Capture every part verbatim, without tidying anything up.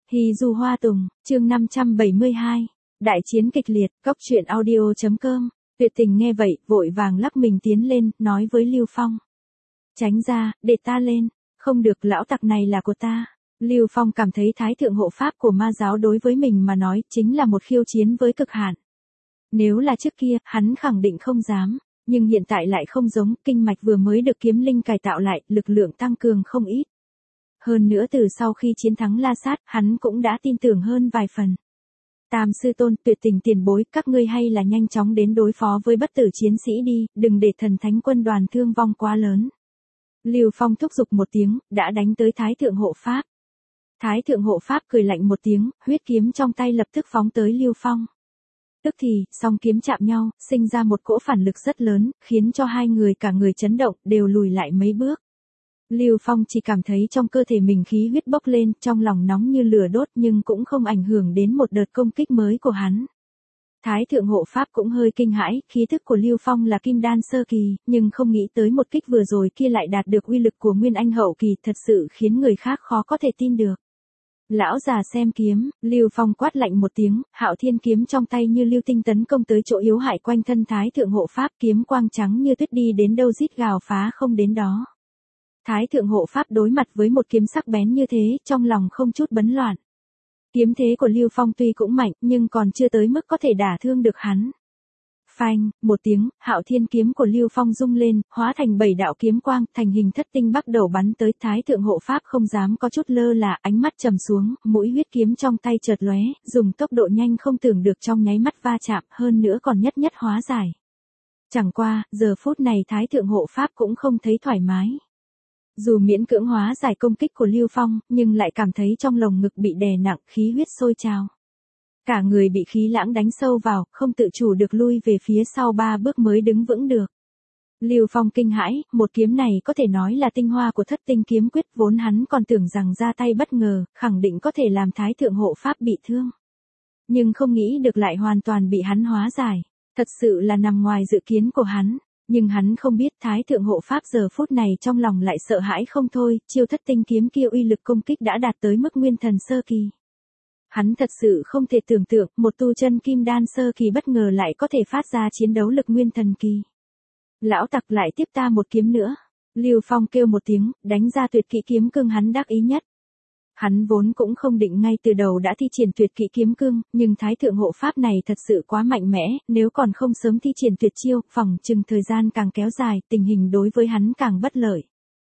Hy du hoa tùng, chương năm trăm bảy mươi hai. Đại chiến kịch liệt, cốc truyện audio chấm com. Tuyệt Tình nghe vậy, vội vàng lắc mình tiến lên, nói với Lưu Phong. Tránh ra, để ta lên. Không được, lão tặc này là của ta. Lưu Phong cảm thấy thái thượng hộ pháp của ma giáo đối với mình mà nói chính là một khiêu chiến với cực hạn. Nếu là trước kia, hắn khẳng định không dám. Nhưng hiện tại lại không giống, kinh mạch vừa mới được kiếm linh cải tạo lại, lực lượng tăng cường không ít. Hơn nữa từ sau khi chiến thắng La Sát, hắn cũng đã tin tưởng hơn vài phần. Tam sư tôn, Tuyệt Tình tiền bối, các ngươi hay là nhanh chóng đến đối phó với bất tử chiến sĩ đi, đừng để thần thánh quân đoàn thương vong quá lớn. Lưu Phong thúc giục một tiếng, đã đánh tới Thái thượng hộ pháp. Thái thượng hộ pháp cười lạnh một tiếng, huyết kiếm trong tay lập tức phóng tới Lưu Phong. Tức thì, song kiếm chạm nhau, sinh ra một cỗ phản lực rất lớn, khiến cho hai người cả người chấn động, đều lùi lại mấy bước. Lưu Phong chỉ cảm thấy trong cơ thể mình khí huyết bốc lên, trong lòng nóng như lửa đốt nhưng cũng không ảnh hưởng đến một đợt công kích mới của hắn. Thái thượng hộ pháp cũng hơi kinh hãi, khí thức của Lưu Phong là kim đan sơ kỳ, nhưng không nghĩ tới một kích vừa rồi kia lại đạt được uy lực của nguyên anh hậu kỳ, thật sự khiến người khác khó có thể tin được. Lão già xem kiếm, Lưu Phong quát lạnh một tiếng, Hạo Thiên kiếm trong tay như lưu tinh tấn công tới chỗ yếu hại quanh thân Thái thượng hộ pháp, kiếm quang trắng như tuyết đi đến đâu rít gào phá không đến đó. Thái thượng hộ pháp đối mặt với một kiếm sắc bén như thế, trong lòng không chút bấn loạn. Kiếm thế của Lưu Phong tuy cũng mạnh, nhưng còn chưa tới mức có thể đả thương được hắn. Phanh, một tiếng, Hạo Thiên kiếm của Lưu Phong rung lên, hóa thành bảy đạo kiếm quang, thành hình thất tinh bắt đầu bắn tới. Thái thượng hộ pháp không dám có chút lơ là, ánh mắt trầm xuống, mũi huyết kiếm trong tay chợt lóe, dùng tốc độ nhanh không tưởng được trong nháy mắt va chạm, hơn nữa còn nhất nhất hóa giải. Chẳng qua, giờ phút này Thái thượng hộ pháp cũng không thấy thoải mái. Dù miễn cưỡng hóa giải công kích của Lưu Phong, nhưng lại cảm thấy trong lồng ngực bị đè nặng, khí huyết sôi trào. Cả người bị khí lãng đánh sâu vào, không tự chủ được lui về phía sau ba bước mới đứng vững được. Lưu Phong kinh hãi, một kiếm này có thể nói là tinh hoa của thất tinh kiếm quyết, vốn hắn còn tưởng rằng ra tay bất ngờ, khẳng định có thể làm thái thượng hộ pháp bị thương. Nhưng không nghĩ được lại hoàn toàn bị hắn hóa giải, thật sự là nằm ngoài dự kiến của hắn. Nhưng hắn không biết Thái thượng hộ pháp giờ phút này trong lòng lại sợ hãi không thôi, chiêu thất tinh kiếm kia uy lực công kích đã đạt tới mức nguyên thần sơ kỳ. Hắn thật sự không thể tưởng tượng, một tu chân kim đan sơ kỳ bất ngờ lại có thể phát ra chiến đấu lực nguyên thần kỳ. Lão tặc lại tiếp ta một kiếm nữa. Lưu Phong kêu một tiếng, đánh ra tuyệt kỹ kiếm cương hắn đắc ý nhất. Hắn vốn cũng không định ngay từ đầu đã thi triển tuyệt kỹ kiếm cương, nhưng thái thượng hộ pháp này thật sự quá mạnh mẽ, nếu còn không sớm thi triển tuyệt chiêu, phỏng chừng thời gian càng kéo dài, tình hình đối với hắn càng bất lợi.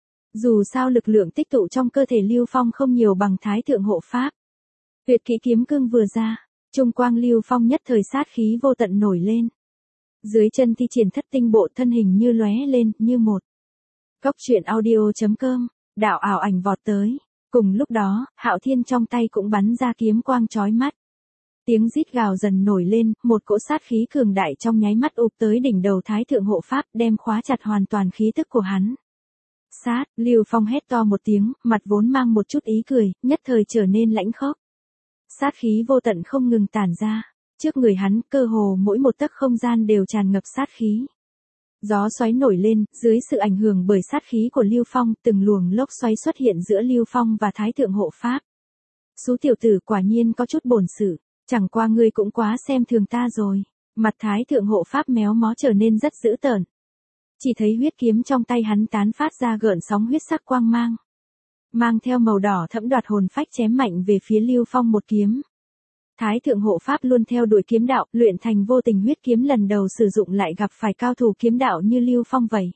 Dù sao lực lượng tích tụ trong cơ thể Lưu Phong không nhiều bằng thái thượng hộ pháp. Tuyệt kỹ kiếm cương vừa ra, trung quang Lưu Phong nhất thời sát khí vô tận nổi lên. Dưới chân thi triển thất tinh bộ, thân hình như lóe lên, như một. Cốc truyện audio chấm com, đạo ảo ảnh vọt tới. Cùng lúc đó, Hạo Thiên trong tay cũng bắn ra kiếm quang chói mắt. Tiếng rít gào dần nổi lên, một cỗ sát khí cường đại trong nháy mắt ụp tới đỉnh đầu thái thượng hộ pháp, đem khóa chặt hoàn toàn khí tức của hắn. Sát, Lưu Phong hét to một tiếng, mặt vốn mang một chút ý cười, nhất thời trở nên lãnh khốc. Sát khí vô tận không ngừng tản ra, trước người hắn, cơ hồ mỗi một tấc không gian đều tràn ngập sát khí. Gió xoáy nổi lên, dưới sự ảnh hưởng bởi sát khí của Lưu Phong, từng luồng lốc xoáy xuất hiện giữa Lưu Phong và Thái thượng hộ pháp. Sú tiểu tử quả nhiên có chút bổn sự, chẳng qua ngươi cũng quá xem thường ta rồi. Mặt Thái thượng hộ pháp méo mó trở nên rất dữ tợn. Chỉ thấy huyết kiếm trong tay hắn tán phát ra gợn sóng huyết sắc quang mang. Mang theo màu đỏ thẫm đoạt hồn phách chém mạnh về phía Lưu Phong một kiếm. Thái thượng hộ pháp luôn theo đuổi kiếm đạo, luyện thành vô tình huyết kiếm lần đầu sử dụng lại gặp phải cao thủ kiếm đạo như Lưu Phong vậy.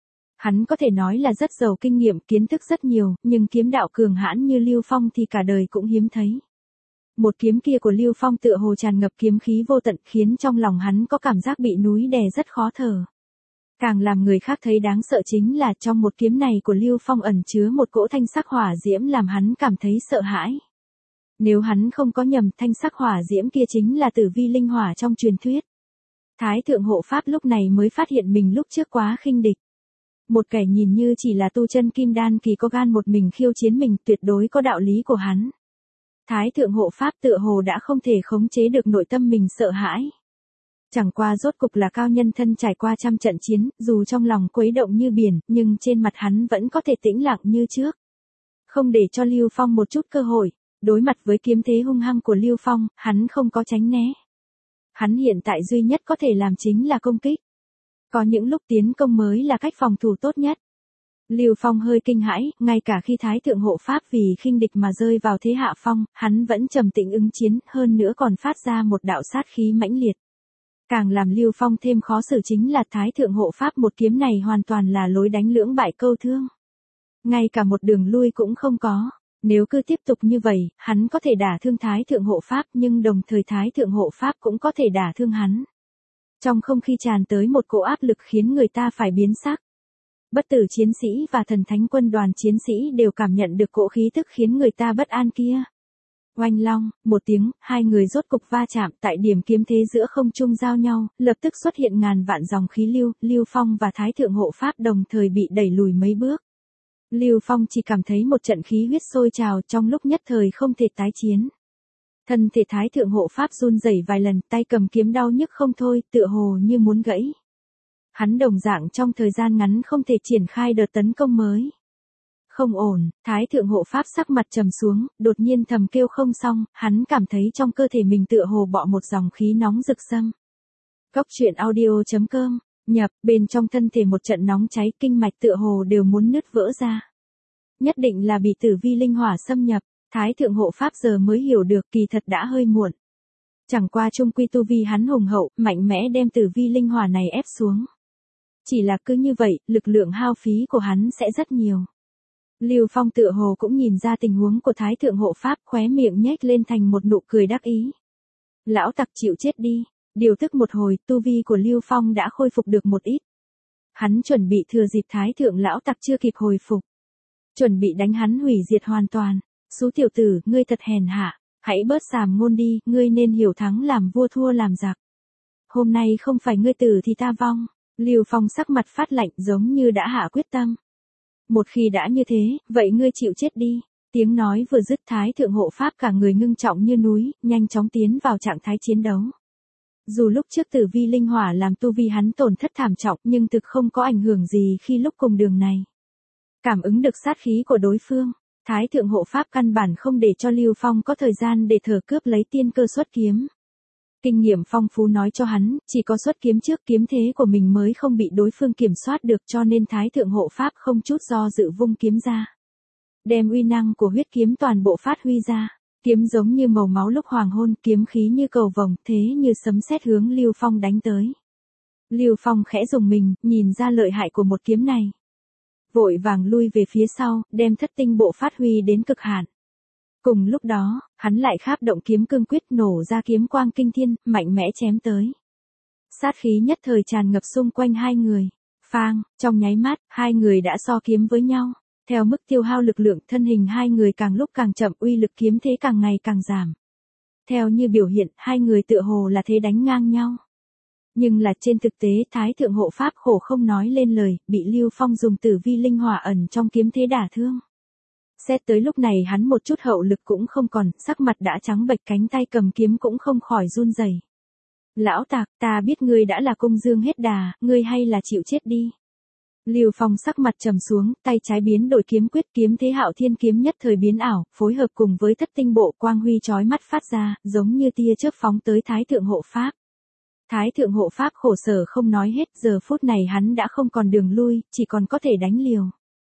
Hắn có thể nói là rất giàu kinh nghiệm, kiến thức rất nhiều, nhưng kiếm đạo cường hãn như Lưu Phong thì cả đời cũng hiếm thấy. Một kiếm kia của Lưu Phong tựa hồ tràn ngập kiếm khí vô tận, khiến trong lòng hắn có cảm giác bị núi đè rất khó thở. Càng làm người khác thấy đáng sợ chính là trong một kiếm này của Lưu Phong ẩn chứa một cỗ thanh sắc hỏa diễm làm hắn cảm thấy sợ hãi. Nếu hắn không có nhầm, thanh sắc hỏa diễm kia chính là tử vi linh hỏa trong truyền thuyết. Thái thượng hộ pháp lúc này mới phát hiện mình lúc trước quá khinh địch. Một kẻ nhìn như chỉ là tu chân kim đan kỳ có gan một mình khiêu chiến mình, tuyệt đối có đạo lý của hắn. Thái thượng hộ pháp tựa hồ đã không thể khống chế được nội tâm mình sợ hãi. Chẳng qua rốt cục là cao nhân thân trải qua trăm trận chiến, dù trong lòng quấy động như biển, nhưng trên mặt hắn vẫn có thể tĩnh lặng như trước. Không để cho Lưu Phong một chút cơ hội. Đối mặt với kiếm thế hung hăng của Lưu Phong, hắn không có tránh né. Hắn hiện tại duy nhất có thể làm chính là công kích. Có những lúc tiến công mới là cách phòng thủ tốt nhất. Lưu Phong hơi kinh hãi, ngay cả khi Thái thượng hộ pháp vì khinh địch mà rơi vào thế hạ phong, hắn vẫn trầm tĩnh ứng chiến, hơn nữa còn phát ra một đạo sát khí mãnh liệt. Càng làm Lưu Phong thêm khó xử chính là Thái thượng hộ pháp một kiếm này hoàn toàn là lối đánh lưỡng bại câu thương. Ngay cả một đường lui cũng không có. Nếu cứ tiếp tục như vậy, hắn có thể đả thương Thái thượng hộ pháp nhưng đồng thời Thái thượng hộ pháp cũng có thể đả thương hắn. Trong không khí tràn tới một cỗ áp lực khiến người ta phải biến sắc. Bất tử chiến sĩ và thần thánh quân đoàn chiến sĩ đều cảm nhận được cỗ khí tức khiến người ta bất an kia. Oanh long, một tiếng, hai người rốt cục va chạm tại điểm kiếm thế giữa không trung giao nhau, lập tức xuất hiện ngàn vạn dòng khí lưu, Lưu Phong và Thái thượng hộ pháp đồng thời bị đẩy lùi mấy bước. Lưu Phong chỉ cảm thấy một trận khí huyết sôi trào trong lúc nhất thời không thể tái chiến. Thân thể Thái thượng hộ pháp run rẩy vài lần, tay cầm kiếm đau nhức không thôi, tựa hồ như muốn gãy. Hắn đồng dạng trong thời gian ngắn không thể triển khai đợt tấn công mới. Không ổn, Thái thượng hộ pháp sắc mặt trầm xuống, đột nhiên thầm kêu không xong, hắn cảm thấy trong cơ thể mình tựa hồ bọ một dòng khí nóng rực xâm. Cốc truyện audio chấm com, nhập, bên trong thân thể một trận nóng cháy, kinh mạch tựa hồ đều muốn nứt vỡ ra. Nhất định là bị tử vi linh hỏa xâm nhập, Thái thượng hộ pháp giờ mới hiểu được kỳ thật đã hơi muộn. Chẳng qua trung quy tu vi hắn hùng hậu, mạnh mẽ đem tử vi linh hỏa này ép xuống. Chỉ là cứ như vậy, lực lượng hao phí của hắn sẽ rất nhiều. Lưu Phong tựa hồ cũng nhìn ra tình huống của Thái thượng hộ pháp, khóe miệng nhếch lên thành một nụ cười đắc ý. Lão tặc chịu chết đi, điều tức một hồi, tu vi của Lưu Phong đã khôi phục được một ít. Hắn chuẩn bị thừa dịp Thái thượng lão tặc chưa kịp hồi phục. Chuẩn bị đánh hắn hủy diệt hoàn toàn. Xú tiểu tử, ngươi thật hèn hạ, hãy bớt sàm ngôn đi, ngươi nên hiểu thắng làm vua thua làm giặc. Hôm nay không phải ngươi tử thì ta vong. Lưu Phong sắc mặt phát lạnh giống như đã hạ quyết tâm. Một khi đã như thế, vậy ngươi chịu chết đi. Tiếng nói vừa dứt, Thái thượng hộ pháp cả người ngưng trọng như núi, nhanh chóng tiến vào trạng thái chiến đấu. Dù lúc trước tử vi linh hỏa làm tu vi hắn tổn thất thảm trọng nhưng thực không có ảnh hưởng gì khi lúc cùng đường này. Cảm ứng được sát khí của đối phương, Thái thượng hộ pháp căn bản không để cho Lưu Phong có thời gian để thở cướp lấy tiên cơ xuất kiếm. Kinh nghiệm phong phú nói cho hắn, chỉ có xuất kiếm trước kiếm thế của mình mới không bị đối phương kiểm soát được, cho nên Thái thượng hộ pháp không chút do dự vung kiếm ra. Đem uy năng của huyết kiếm toàn bộ phát huy ra, kiếm giống như màu máu lúc hoàng hôn, kiếm khí như cầu vồng, thế như sấm sét hướng Lưu Phong đánh tới. Lưu Phong khẽ dùng mình, nhìn ra lợi hại của một kiếm này. Vội vàng lui về phía sau, đem thất tinh bộ phát huy đến cực hạn. Cùng lúc đó, hắn lại kháp động kiếm cương quyết nổ ra kiếm quang kinh thiên, mạnh mẽ chém tới. Sát khí nhất thời tràn ngập xung quanh hai người. Phang, trong nháy mắt, hai người đã so kiếm với nhau. Theo mức tiêu hao lực lượng, thân hình hai người càng lúc càng chậm, uy lực kiếm thế càng ngày càng giảm. Theo như biểu hiện, hai người tựa hồ là thế đánh ngang nhau. Nhưng là trên thực tế, Thái thượng hộ pháp khổ không nói lên lời, bị Lưu Phong dùng tử vi linh hỏa ẩn trong kiếm thế đả thương. Xét tới lúc này hắn một chút hậu lực cũng không còn, sắc mặt đã trắng bệch, cánh tay cầm kiếm cũng không khỏi run rẩy. Lão tặc, ta biết ngươi đã là công dương hết đà, ngươi hay là chịu chết đi. Lưu Phong sắc mặt trầm xuống, tay trái biến đổi kiếm quyết, kiếm thế hạo thiên kiếm nhất thời biến ảo, phối hợp cùng với thất tinh bộ quang huy chói mắt phát ra, giống như tia chớp phóng tới Thái thượng hộ pháp. Thái thượng hộ pháp khổ sở không nói hết, giờ phút này hắn đã không còn đường lui, chỉ còn có thể đánh liều.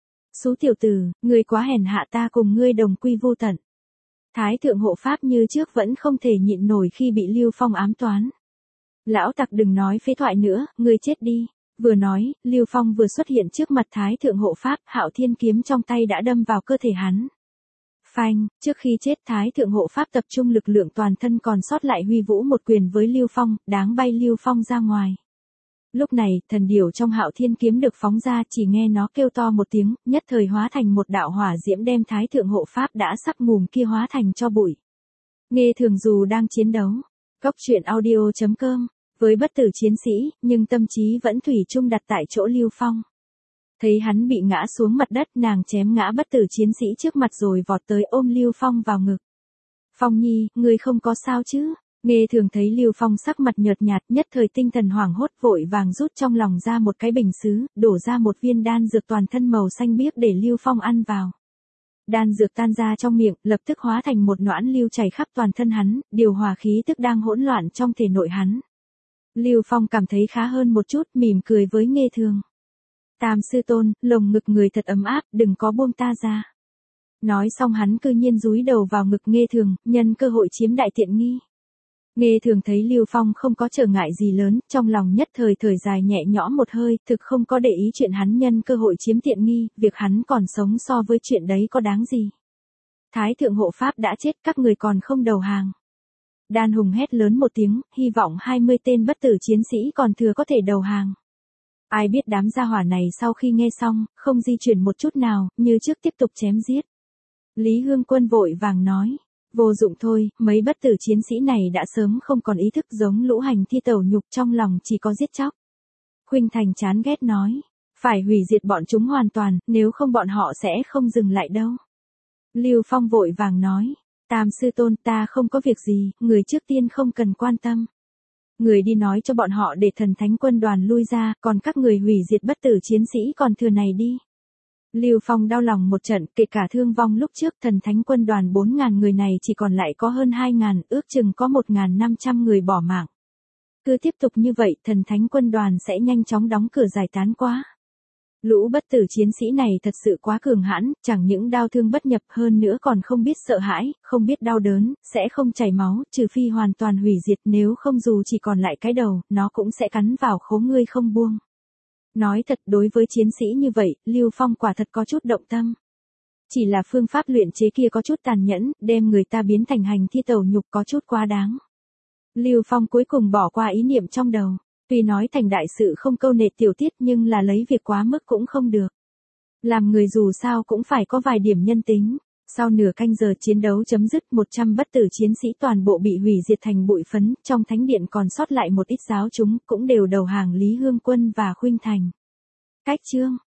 Xú tiểu tử, ngươi quá hèn hạ, ta cùng ngươi đồng quy vô tận. Thái thượng hộ pháp như trước vẫn không thể nhịn nổi khi bị Lưu Phong ám toán. Lão tặc đừng nói phế thoại nữa, ngươi chết đi. Vừa nói, Lưu Phong vừa xuất hiện trước mặt Thái thượng hộ pháp, hạo thiên kiếm trong tay đã đâm vào cơ thể hắn. Phanh, trước khi chết Thái thượng hộ pháp tập trung lực lượng toàn thân còn sót lại huy vũ một quyền với Lưu Phong, đáng bay Lưu Phong ra ngoài. Lúc này, thần điểu trong hạo thiên kiếm được phóng ra, chỉ nghe nó kêu to một tiếng, nhất thời hóa thành một đạo hỏa diễm đem Thái thượng hộ pháp đã sắc mùm kia hóa thành cho bụi. Nghe thường dù đang chiến đấu. Cốc truyện audio chấm com, với bất tử chiến sĩ, nhưng tâm trí vẫn thủy chung đặt tại chỗ Lưu Phong. Thấy hắn bị ngã xuống mặt đất, nàng chém ngã bất tử chiến sĩ trước mặt rồi vọt tới ôm Lưu Phong vào ngực. Phong nhi, ngươi không có sao chứ? Nghe thường thấy Lưu Phong sắc mặt nhợt nhạt, nhất thời tinh thần hoảng hốt, vội vàng rút trong lòng ra một cái bình sứ, đổ ra một viên đan dược toàn thân màu xanh biếc để Lưu Phong ăn vào. Đan dược tan ra trong miệng, lập tức hóa thành một noãn lưu chảy khắp toàn thân hắn, điều hòa khí tức đang hỗn loạn trong thể nội hắn. Lưu Phong cảm thấy khá hơn một chút, mỉm cười với Nghê Thường. Tam sư tôn, lồng ngực người thật ấm áp, đừng có buông ta ra. Nói xong hắn cư nhiên dúi đầu vào ngực Nghê Thường, nhân cơ hội chiếm đại tiện nghi. Nghê Thường thấy Lưu Phong không có trở ngại gì lớn, trong lòng nhất thời thời dài nhẹ nhõm một hơi, thực không có để ý chuyện hắn nhân cơ hội chiếm tiện nghi, việc hắn còn sống so với chuyện đấy có đáng gì. Thái thượng hộ pháp đã chết, các người còn không đầu hàng. Đan Hùng hét lớn một tiếng, hy vọng hai mươi tên bất tử chiến sĩ còn thừa có thể đầu hàng. Ai biết đám gia hỏa này sau khi nghe xong, không di chuyển một chút nào, như trước tiếp tục chém giết. Lý Hương Quân vội vàng nói, vô dụng thôi, mấy bất tử chiến sĩ này đã sớm không còn ý thức giống lũ hành thi tẩu nhục, trong lòng chỉ có giết chóc. Khuynh Thành chán ghét nói, phải hủy diệt bọn chúng hoàn toàn, nếu không bọn họ sẽ không dừng lại đâu. Lưu Phong vội vàng nói, Tam sư tôn, ta không có việc gì, người trước tiên không cần quan tâm. Người đi nói cho bọn họ để thần thánh quân đoàn lui ra, còn các người hủy diệt bất tử chiến sĩ còn thừa này đi. Lưu Phong đau lòng một trận, kể cả thương vong lúc trước thần thánh quân đoàn bốn ngàn người này chỉ còn lại có hơn hai ngàn, ước chừng có một nghìn năm trăm người bỏ mạng. Cứ tiếp tục như vậy, thần thánh quân đoàn sẽ nhanh chóng đóng cửa giải tán quá. Lũ bất tử chiến sĩ này thật sự quá cường hãn, chẳng những đau thương bất nhập hơn nữa còn không biết sợ hãi, không biết đau đớn, sẽ không chảy máu, trừ phi hoàn toàn hủy diệt, nếu không dù chỉ còn lại cái đầu, nó cũng sẽ cắn vào khố ngươi không buông. Nói thật, đối với chiến sĩ như vậy, Lưu Phong quả thật có chút động tâm. Chỉ là phương pháp luyện chế kia có chút tàn nhẫn, đem người ta biến thành hành thi tẩu nhục có chút quá đáng. Lưu Phong cuối cùng bỏ qua ý niệm trong đầu. Tuy nói thành đại sự không câu nệ tiểu tiết nhưng là lấy việc quá mức cũng không được. Làm người dù sao cũng phải có vài điểm nhân tính. Sau nửa canh giờ chiến đấu chấm dứt, một trăm bất tử chiến sĩ toàn bộ bị hủy diệt thành bụi phấn, trong thánh điện còn sót lại một ít giáo chúng cũng đều đầu hàng Lý Hương Quân và Khuynh Thành. Cách chương